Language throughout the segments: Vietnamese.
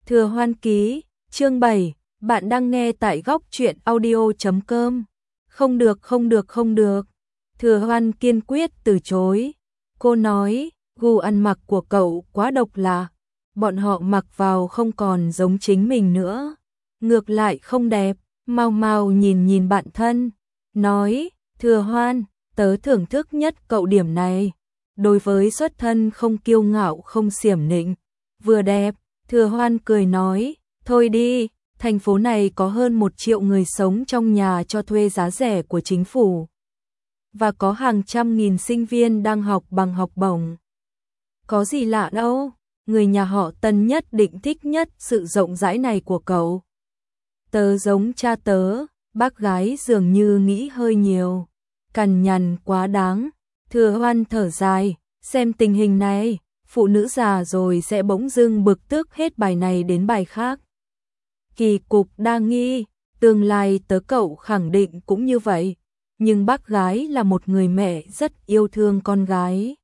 Thừa Hoan ký, chương 7, bạn đang nghe tại góc truyện audio.com. Không được, không được, không được. Thừa Hoan kiên quyết từ chối. Cô nói, gu ăn mặc của cậu quá độc lạ. Bọn họ mặc vào không còn giống chính mình nữa. Ngược lại không đẹp. Mau mau nhìn nhìn bạn thân. Nói, Thừa Hoan, tớ thưởng thức nhất cậu điểm này. Đối với xuất thân không kiêu ngạo không xiểm nịnh. Vừa đẹp. Thừa Hoan cười nói, thôi đi, thành phố này có hơn 1 triệu người sống trong nhà cho thuê giá rẻ của chính phủ. Và có hàng trăm nghìn sinh viên đang học bằng học bổng. Có gì lạ đâu, người nhà họ Tân nhất định thích nhất sự rộng rãi này của cậu. Tớ giống cha tớ, bác gái dường như nghĩ hơi nhiều. Cằn nhằn quá đáng. Thừa Hoan thở dài, xem tình hình này. Phụ nữ già rồi sẽ bỗng dưng bực tức hết bài này đến bài khác. Kỳ cục đa nghi, tương lai tớ cậu khẳng định cũng như vậy. Nhưng bác gái là một người mẹ rất yêu thương con gái.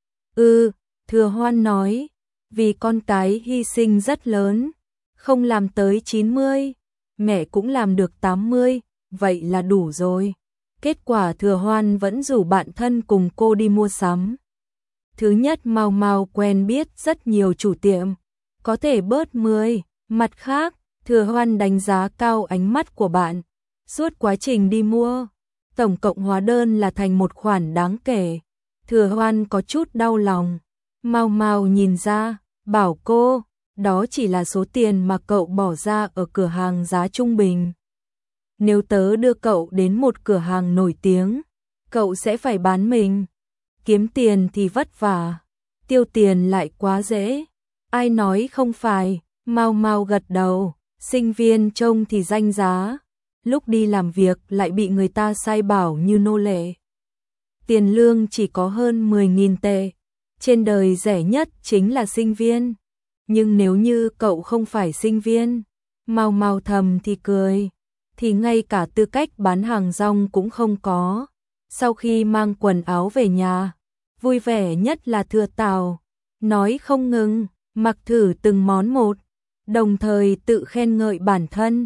Thừa Hoan nói, vì con cái hy sinh rất lớn, không làm tới 90, mẹ cũng làm được 80, vậy là đủ rồi. Kết quả Thừa Hoan vẫn rủ bạn thân cùng cô đi mua sắm. Thứ nhất mau mau quen biết rất nhiều chủ tiệm, có thể bớt 10, mặt khác, Thừa Hoan đánh giá cao ánh mắt của bạn. Suốt quá trình đi mua, tổng cộng hóa đơn là thành một khoản đáng kể. Thừa Hoan có chút đau lòng, mau mau nhìn ra, bảo cô, đó chỉ là số tiền mà cậu bỏ ra ở cửa hàng giá trung bình. Nếu tớ đưa cậu đến một cửa hàng nổi tiếng, cậu sẽ phải bán mình. Kiếm tiền thì vất vả, tiêu tiền lại quá dễ. Ai nói không phải, mau mau gật đầu, sinh viên trông thì danh giá, lúc đi làm việc lại bị người ta sai bảo như nô lệ. Tiền lương chỉ có hơn 10.000 tệ, trên đời rẻ nhất chính là sinh viên. Nhưng nếu như cậu không phải sinh viên, mau mau thầm thì cười, thì ngay cả tư cách bán hàng rong cũng không có. Sau khi mang quần áo về nhà, vui vẻ nhất là Thừa Tào, nói không ngừng, mặc thử từng món một, đồng thời tự khen ngợi bản thân.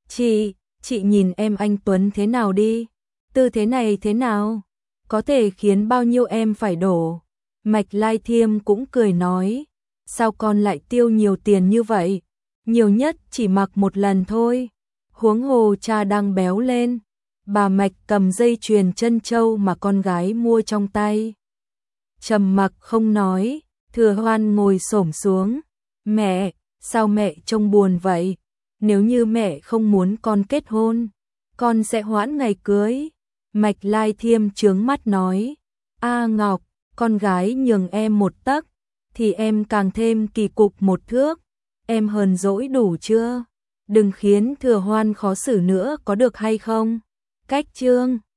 Chị nhìn em anh Tuấn thế nào đi, tư thế này thế nào, có thể khiến bao nhiêu em phải đổ. Mạch Lai Thiêm cũng cười nói, sao con lại tiêu nhiều tiền như vậy, nhiều nhất chỉ mặc một lần thôi, huống hồ cha đang béo lên. Bà Mạch cầm dây chuyền chân châu mà con gái mua trong tay. Trầm mặc không nói, Thừa Hoan ngồi xổm xuống. Mẹ, sao mẹ trông buồn vậy? Nếu như mẹ không muốn con kết hôn, con sẽ hoãn ngày cưới. Mạch Lai Thiêm trướng mắt nói. A Ngọc, con gái nhường em 1 tấc, thì em càng thêm kỳ cục 1 thước. Em hờn dỗi đủ chưa? Đừng khiến Thừa Hoan khó xử nữa có được hay không? Cách chương